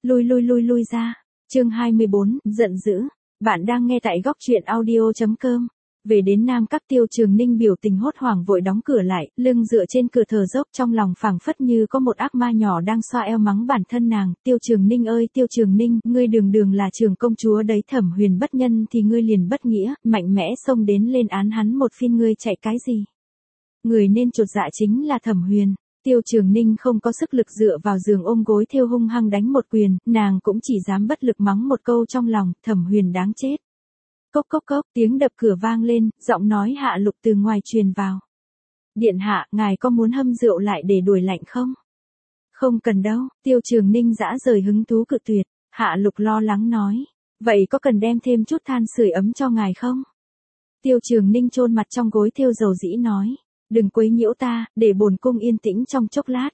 Lui ra. Chương 24, giận dữ. Bạn đang nghe tại góc truyện audio.com. Về đến Nam Các, Tiêu Trường Ninh biểu tình hốt hoảng vội đóng cửa lại, lưng dựa trên cửa thở dốc, trong lòng phảng phất như có một ác ma nhỏ đang xoa eo mắng bản thân nàng. Tiêu Trường Ninh ơi Tiêu Trường Ninh, ngươi đường là trưởng công chúa đấy, Thẩm Huyền bất nhân thì ngươi liền bất nghĩa, mạnh mẽ xông đến lên án hắn một phiên, ngươi chạy cái gì? Người nên chột dạ chính là Thẩm Huyền. Tiêu Trường Ninh không có sức lực dựa vào giường ôm gối thêu hung hăng đánh một quyền, nàng cũng chỉ dám bất lực mắng một câu trong lòng, Thẩm Huyền đáng chết. Cốc cốc cốc, tiếng đập cửa vang lên, giọng nói Hạ Lục từ ngoài truyền vào. Điện hạ, ngài có muốn hâm rượu lại để đuổi lạnh không? Không cần đâu, Tiêu Trường Ninh dã rời hứng thú cự tuyệt. Hạ Lục lo lắng nói. Vậy có cần đem thêm chút than sưởi ấm cho ngài không? Tiêu Trường Ninh chôn mặt trong gối thêu dầu dĩ nói. Đừng quấy nhiễu ta, để bổn cung yên tĩnh trong chốc lát.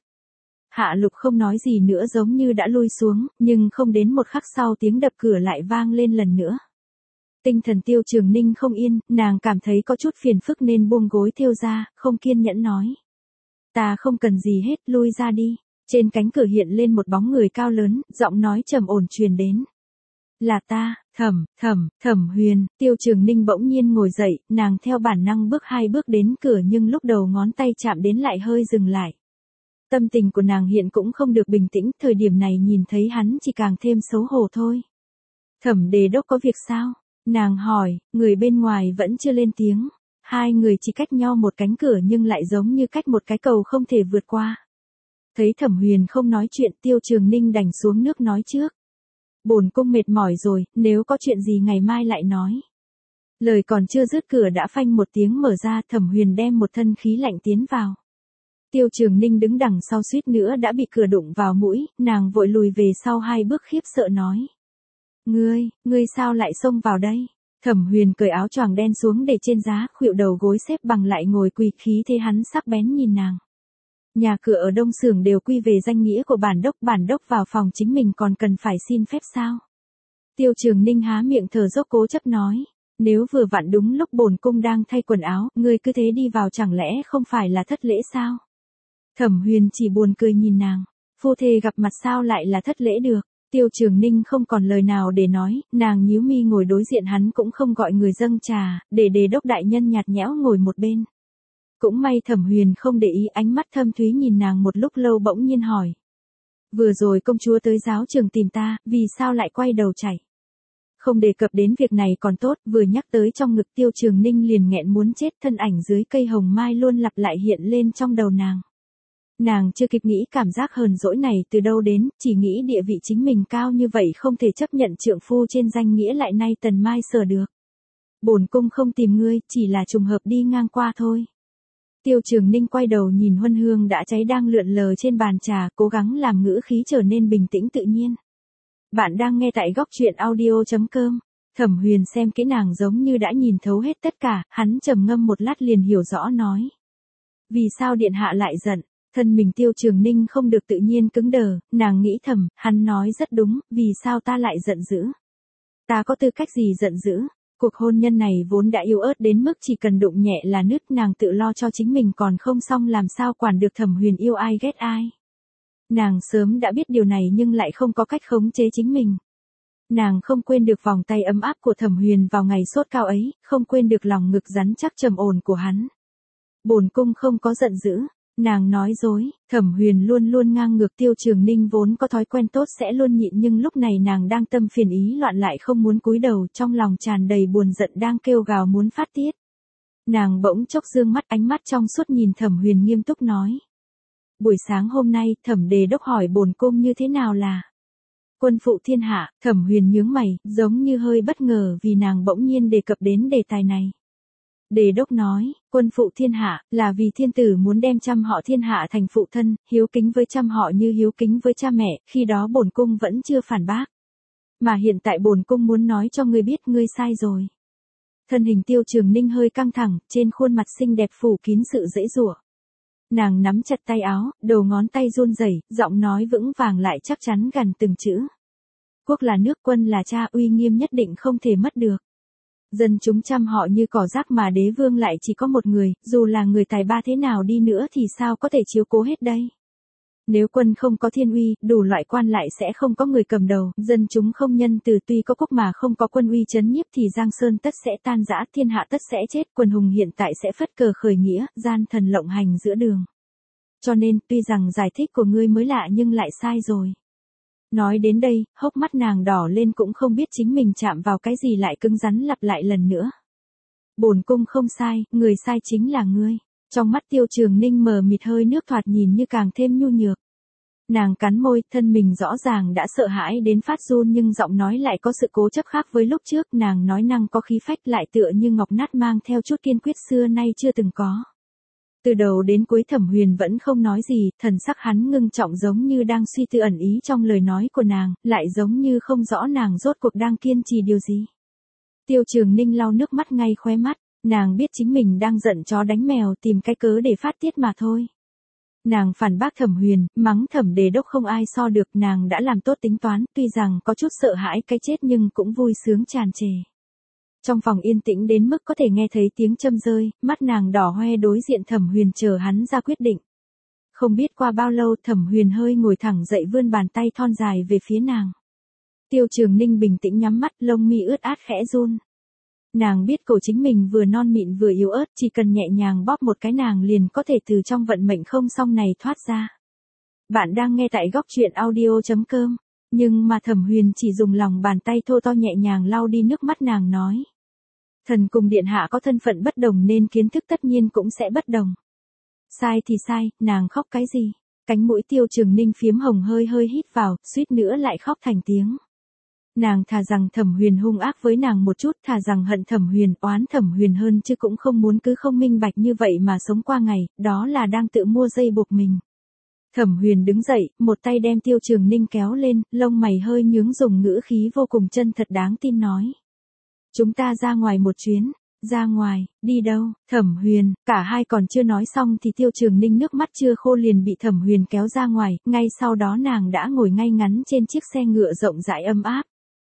Hạ Lục không nói gì nữa, giống như đã lui xuống, nhưng không đến một khắc sau tiếng đập cửa lại vang lên lần nữa. Tinh thần Tiêu Trường Ninh không yên, nàng cảm thấy có chút phiền phức nên buông gối thêu ra, không kiên nhẫn nói. Ta không cần gì hết, lui ra đi. Trên cánh cửa hiện lên một bóng người cao lớn, giọng nói trầm ổn truyền đến. Là ta, Thẩm Huyền. Tiêu Trường Ninh bỗng nhiên ngồi dậy, nàng theo bản năng bước 2 bước đến cửa, nhưng lúc đầu ngón tay chạm đến lại hơi dừng lại. Tâm tình của nàng hiện cũng không được bình tĩnh, thời điểm này nhìn thấy hắn chỉ càng thêm xấu hổ thôi. Thẩm Đề Đốc có việc sao? Nàng hỏi, người bên ngoài vẫn chưa lên tiếng. Hai người chỉ cách nhau một cánh cửa nhưng lại giống như cách một cái cầu không thể vượt qua. Thấy Thẩm Huyền không nói chuyện, Tiêu Trường Ninh đành xuống nước nói trước. Bổn cung mệt mỏi rồi, nếu có chuyện gì ngày mai lại nói. Lời còn chưa dứt, cửa đã phanh một tiếng mở ra, Thẩm Huyền đem một thân khí lạnh tiến vào. Tiêu Trường Ninh đứng đằng sau suýt nữa đã bị cửa đụng vào mũi, nàng vội lùi về sau 2 bước khiếp sợ nói. Ngươi sao lại xông vào đây? Thẩm Huyền cởi áo choàng đen xuống để trên giá, khuỵu đầu gối xếp bằng lại ngồi quỳ, khí thế hắn sắc bén nhìn nàng. Nhà cửa ở Đông Xưởng đều quy về danh nghĩa của bản đốc vào phòng chính mình còn cần phải xin phép sao? Tiêu Trường Ninh há miệng thở dốc cố chấp nói. Nếu vừa vặn đúng lúc bổn cung đang thay quần áo, ngươi cứ thế đi vào chẳng lẽ không phải là thất lễ sao? Thẩm Huyền chỉ buồn cười nhìn nàng. Phu thê gặp mặt sao lại là thất lễ được? Tiêu Trường Ninh không còn lời nào để nói, nàng nhíu mi ngồi đối diện hắn, cũng không gọi người dâng trà, để Đề Đốc đại nhân nhạt nhẽo ngồi một bên. Cũng may Thẩm Huyền không để ý, ánh mắt thâm thúy nhìn nàng một lúc lâu bỗng nhiên hỏi. Vừa rồi công chúa tới giáo trường tìm ta, vì sao lại quay đầu chạy? Không đề cập đến việc này còn tốt, vừa nhắc tới trong ngực Tiêu Trường Ninh liền nghẹn muốn chết, thân ảnh dưới cây hồng mai luôn lặp lại hiện lên trong đầu nàng. Nàng chưa kịp nghĩ cảm giác hờn dỗi này từ đâu đến, chỉ nghĩ địa vị chính mình cao như vậy không thể chấp nhận trượng phu trên danh nghĩa lại nay Tần Mai Sở được. Bổn cung không tìm ngươi, chỉ là trùng hợp đi ngang qua thôi. Tiêu Trường Ninh quay đầu nhìn huân hương đã cháy đang lượn lờ trên bàn trà, cố gắng làm ngữ khí trở nên bình tĩnh tự nhiên. Bạn đang nghe tại góc truyện audio.com. Thẩm Huyền xem kỹ nàng giống như đã nhìn thấu hết tất cả, hắn trầm ngâm một lát liền hiểu rõ nói. Vì sao điện hạ lại giận? Thân mình Tiêu Trường Ninh không được tự nhiên cứng đờ, nàng nghĩ thầm, hắn nói rất đúng, vì sao ta lại giận dữ? Ta có tư cách gì giận dữ? Cuộc hôn nhân này vốn đã yếu ớt đến mức chỉ cần đụng nhẹ là nứt, nàng tự lo cho chính mình còn không xong làm sao quản được Thẩm Huyền yêu ai ghét ai. Nàng sớm đã biết điều này nhưng lại không có cách khống chế chính mình. Nàng không quên được vòng tay ấm áp của Thẩm Huyền vào ngày sốt cao ấy, không quên được lòng ngực rắn chắc trầm ổn của hắn. Bổn cung không có giận dữ. Nàng nói dối, Thẩm Huyền luôn luôn ngang ngược. Tiêu Trường Ninh vốn có thói quen tốt sẽ luôn nhịn, nhưng lúc này nàng đang tâm phiền ý loạn lại không muốn cúi đầu, trong lòng tràn đầy buồn giận đang kêu gào muốn phát tiết. Nàng bỗng chốc dương mắt, ánh mắt trong suốt nhìn Thẩm Huyền nghiêm túc nói. Buổi sáng hôm nay, Thẩm Đề Đốc hỏi bổn cung như thế nào là quân phụ thiên hạ. Thẩm Huyền nhướng mày, giống như hơi bất ngờ vì nàng bỗng nhiên đề cập đến đề tài này. Đề Đốc nói, quân phụ thiên hạ, là vì thiên tử muốn đem trăm họ thiên hạ thành phụ thân, hiếu kính với trăm họ như hiếu kính với cha mẹ, khi đó bổn cung vẫn chưa phản bác. Mà hiện tại bổn cung muốn nói cho ngươi biết ngươi sai rồi. Thân hình Tiêu Trường Ninh hơi căng thẳng, trên khuôn mặt xinh đẹp phủ kín sự giãy giụa. Nàng nắm chặt tay áo, đầu ngón tay run rẩy, giọng nói vững vàng lại chắc chắn gần từng chữ. Quốc là nước, quân là cha, uy nghiêm nhất định không thể mất được. Dân chúng trăm họ như cỏ rác mà đế vương lại chỉ có một người, dù là người tài ba thế nào đi nữa thì sao có thể chiếu cố hết đây. Nếu quân không có thiên uy, đủ loại quan lại sẽ không có người cầm đầu, dân chúng không nhân từ, tuy có quốc mà không có quân uy trấn nhiếp thì Giang Sơn tất sẽ tan rã, thiên hạ tất sẽ chết, quần hùng hiện tại sẽ phất cờ khởi nghĩa, gian thần lộng hành giữa đường. Cho nên, tuy rằng giải thích của ngươi mới lạ nhưng lại sai rồi. Nói đến đây, hốc mắt nàng đỏ lên, cũng không biết chính mình chạm vào cái gì lại cứng rắn lặp lại lần nữa. Bổn cung không sai, người sai chính là ngươi. Trong mắt Tiêu Trường Ninh mờ mịt, hơi nước thoạt nhìn như càng thêm nhu nhược. Nàng cắn môi, thân mình rõ ràng đã sợ hãi đến phát run nhưng giọng nói lại có sự cố chấp khác với lúc trước, nàng nói năng có khí phách, lại tựa như ngọc nát mang theo chút kiên quyết xưa nay chưa từng có. Từ đầu đến cuối Thẩm Huyền vẫn không nói gì, thần sắc hắn ngưng trọng giống như đang suy tư ẩn ý trong lời nói của nàng, lại giống như không rõ nàng rốt cuộc đang kiên trì điều gì. Tiêu Trường Ninh lau nước mắt ngay khóe mắt, nàng biết chính mình đang giận chó đánh mèo, tìm cái cớ để phát tiết mà thôi. Nàng phản bác Thẩm Huyền, mắng Thẩm Đề Đốc không ai so được, nàng đã làm tốt tính toán, tuy rằng có chút sợ hãi cái chết nhưng cũng vui sướng tràn trề. Trong phòng yên tĩnh đến mức có thể nghe thấy tiếng châm rơi, mắt nàng đỏ hoe đối diện Thẩm Huyền chờ hắn ra quyết định. Không biết qua bao lâu Thẩm Huyền hơi ngồi thẳng dậy, vươn bàn tay thon dài về phía nàng. Tiêu Trường Ninh bình tĩnh nhắm mắt, lông mi ướt át khẽ run. Nàng biết cổ chính mình vừa non mịn vừa yếu ớt, chỉ cần nhẹ nhàng bóp một cái nàng liền có thể từ trong vận mệnh không xong này thoát ra. Bạn đang nghe tại góc truyện audio.com, nhưng mà Thẩm Huyền chỉ dùng lòng bàn tay thô to nhẹ nhàng lau đi nước mắt, nàng nói. Thần cùng điện hạ có thân phận bất đồng nên kiến thức tất nhiên cũng sẽ bất đồng. Sai thì sai, nàng khóc cái gì? Cánh mũi Tiêu Trường Ninh phiếm hồng, hơi hơi hít vào, suýt nữa lại khóc thành tiếng. Nàng thà rằng Thẩm Huyền hung ác với nàng một chút, thà rằng hận Thẩm Huyền, oán Thẩm Huyền hơn, chứ cũng không muốn cứ không minh bạch như vậy mà sống qua ngày, đó là đang tự mua dây buộc mình. Thẩm Huyền đứng dậy, một tay đem Tiêu Trường Ninh kéo lên, lông mày hơi nhướng, dùng ngữ khí vô cùng chân thật đáng tin nói. Chúng ta ra ngoài một chuyến. Ra ngoài, đi đâu? Thẩm Huyền, cả hai còn chưa nói xong thì Tiêu Trường Ninh nước mắt chưa khô liền bị Thẩm Huyền kéo ra ngoài, ngay sau đó nàng đã ngồi ngay ngắn trên chiếc xe ngựa rộng rãi ấm áp.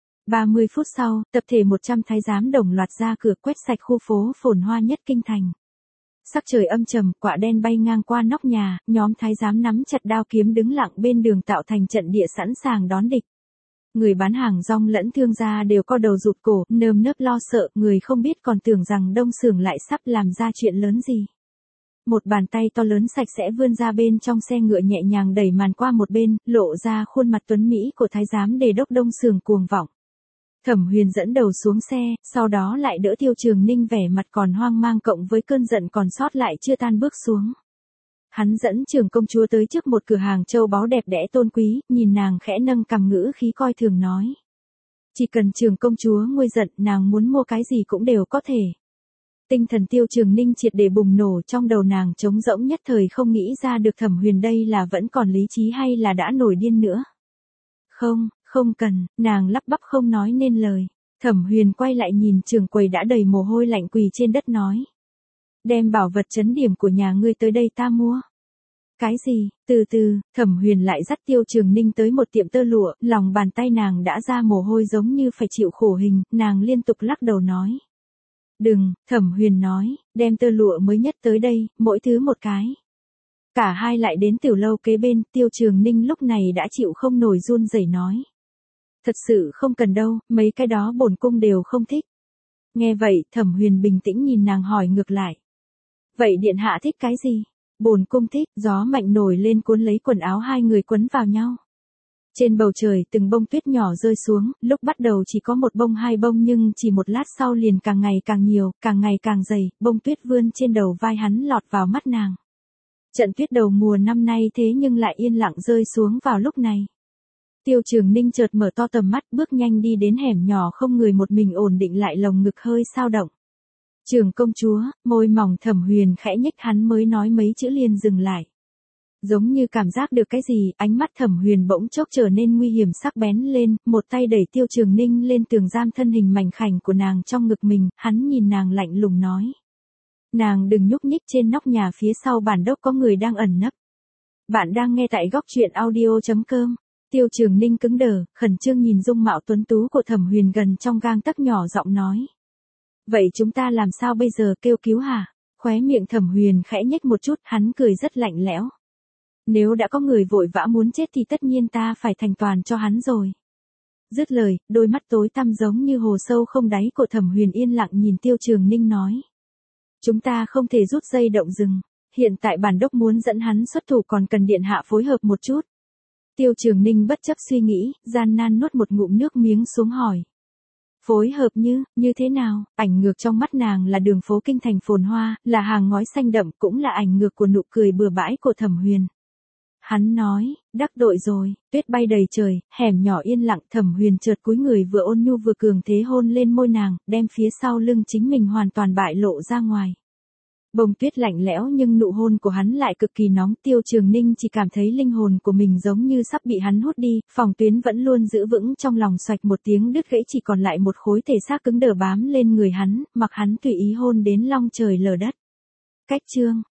30 phút sau, tập thể 100 thái giám đồng loạt ra cửa quét sạch khu phố phồn hoa nhất kinh thành. Sắc trời âm trầm, quạ đen bay ngang qua nóc nhà, nhóm thái giám nắm chặt đao kiếm đứng lặng bên đường tạo thành trận địa sẵn sàng đón địch. Người bán hàng rong lẫn thương gia đều co đầu rụt cổ, nơm nớp lo sợ, người không biết còn tưởng rằng Đông Xưởng lại sắp làm ra chuyện lớn gì. Một bàn tay to lớn sạch sẽ vươn ra bên trong xe ngựa, nhẹ nhàng đẩy màn qua một bên, lộ ra khuôn mặt tuấn mỹ của thái giám Đề Đốc Đông Xưởng cuồng vọng. Thẩm Huyền dẫn đầu xuống xe, sau đó lại đỡ Tiêu Trường Ninh vẻ mặt còn hoang mang cộng với cơn giận còn sót lại chưa tan bước xuống. Hắn dẫn Trường công chúa tới trước một cửa hàng châu báu đẹp đẽ tôn quý, nhìn nàng khẽ nâng cằm, ngữ khí coi thường nói. Chỉ cần Trường công chúa nguôi giận, nàng muốn mua cái gì cũng đều có thể. Tinh thần Tiêu Trường Ninh triệt để bùng nổ, trong đầu nàng trống rỗng, nhất thời không nghĩ ra được Thẩm Huyền đây là vẫn còn lý trí hay là đã nổi điên nữa. Không cần, nàng lắp bắp không nói nên lời. Thẩm Huyền quay lại nhìn trưởng quầy đã đầy mồ hôi lạnh quỳ trên đất nói. Đem bảo vật trấn điểm của nhà ngươi tới đây ta mua. Cái gì? Từ từ, Thẩm Huyền lại dắt Tiêu Trường Ninh tới một tiệm tơ lụa, lòng bàn tay nàng đã ra mồ hôi giống như phải chịu khổ hình, nàng liên tục lắc đầu nói. Đừng, Thẩm Huyền nói, đem tơ lụa mới nhất tới đây, mỗi thứ một cái. Cả hai lại đến tiểu lâu kế bên, Tiêu Trường Ninh lúc này đã chịu không nổi run rẩy nói. Thật sự không cần đâu, mấy cái đó bổn cung đều không thích. Nghe vậy, Thẩm Huyền bình tĩnh nhìn nàng hỏi ngược lại. Vậy điện hạ thích cái gì? Bổn cung thích. Gió mạnh nổi lên cuốn lấy quần áo hai người quấn vào nhau. Trên bầu trời từng bông tuyết nhỏ rơi xuống, lúc bắt đầu chỉ có một bông hai bông nhưng chỉ một lát sau liền càng ngày càng nhiều, càng ngày càng dày, bông tuyết vươn trên đầu vai hắn lọt vào mắt nàng. Trận tuyết đầu mùa năm nay thế nhưng lại yên lặng rơi xuống vào lúc này. Tiêu Trường Ninh chợt mở to tầm mắt, bước nhanh đi đến hẻm nhỏ không người, một mình ổn định lại, lồng ngực hơi xao động. Trường công chúa, môi mỏng Thẩm Huyền khẽ nhếch, hắn mới nói mấy chữ liền dừng lại. Giống như cảm giác được cái gì, ánh mắt Thẩm Huyền bỗng chốc trở nên nguy hiểm sắc bén lên, một tay đẩy Tiêu Trường Ninh lên tường, giam thân hình mảnh khảnh của nàng trong ngực mình, hắn nhìn nàng lạnh lùng nói. Nàng đừng nhúc nhích, trên nóc nhà phía sau bản đốc có người đang ẩn nấp. Bạn đang nghe tại góc truyện audio.com. Tiêu Trường Ninh cứng đờ, khẩn trương nhìn dung mạo tuấn tú của Thẩm Huyền gần trong gang tấc, nhỏ giọng nói. Vậy chúng ta làm sao bây giờ, kêu cứu hả? Khóe miệng Thẩm Huyền khẽ nhếch một chút, hắn cười rất lạnh lẽo. Nếu đã có người vội vã muốn chết thì tất nhiên ta phải thành toàn cho hắn rồi. Dứt lời, đôi mắt tối tăm giống như hồ sâu không đáy của Thẩm Huyền yên lặng nhìn Tiêu Trường Ninh nói. Chúng ta không thể rút dây động rừng. Hiện tại bản đốc muốn dẫn hắn xuất thủ còn cần điện hạ phối hợp một chút. Tiêu Trường Ninh bất chấp suy nghĩ, gian nan nuốt một ngụm nước miếng xuống hỏi. Phối hợp như thế nào? Ảnh ngược trong mắt nàng là đường phố kinh thành phồn hoa, là hàng ngói xanh đậm, cũng là ảnh ngược của nụ cười bừa bãi của Thẩm Huyền. Hắn nói, đắc tội rồi, tuyết bay đầy trời, hẻm nhỏ yên lặng. Thẩm Huyền chợt cúi người vừa ôn nhu vừa cường thế hôn lên môi nàng, đem phía sau lưng chính mình hoàn toàn bại lộ ra ngoài. Bông tuyết lạnh lẽo nhưng nụ hôn của hắn lại cực kỳ nóng. Tiêu Trường Ninh chỉ cảm thấy linh hồn của mình giống như sắp bị hắn hút đi, phòng tuyến vẫn luôn giữ vững trong lòng xoạch một tiếng đứt gãy, chỉ còn lại một khối thể xác cứng đờ bám lên người hắn, mặc hắn tùy ý hôn đến long trời lở đất. Cách chương